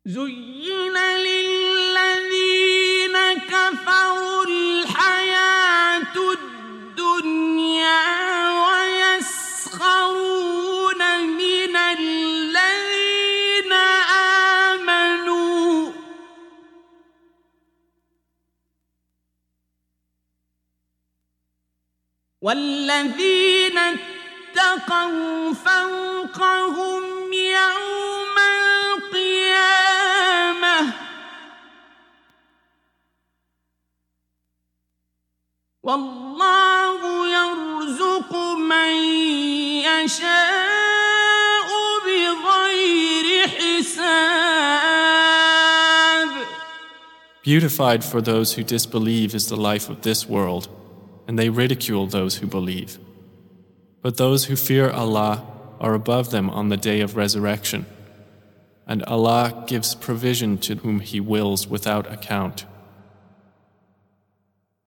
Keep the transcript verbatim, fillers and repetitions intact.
زين للذين كفروا الحياة الدنيا ويسخرون من الذين آمنوا والذين اتقوا فوقهم يوم القيامة والله يرزق من يشاء بغير حساب. Beautified for those who disbelieve is the life of this world, and they ridicule those who believe. But those who fear Allah are above them on the day of resurrection, and Allah gives provision to whom He wills without account.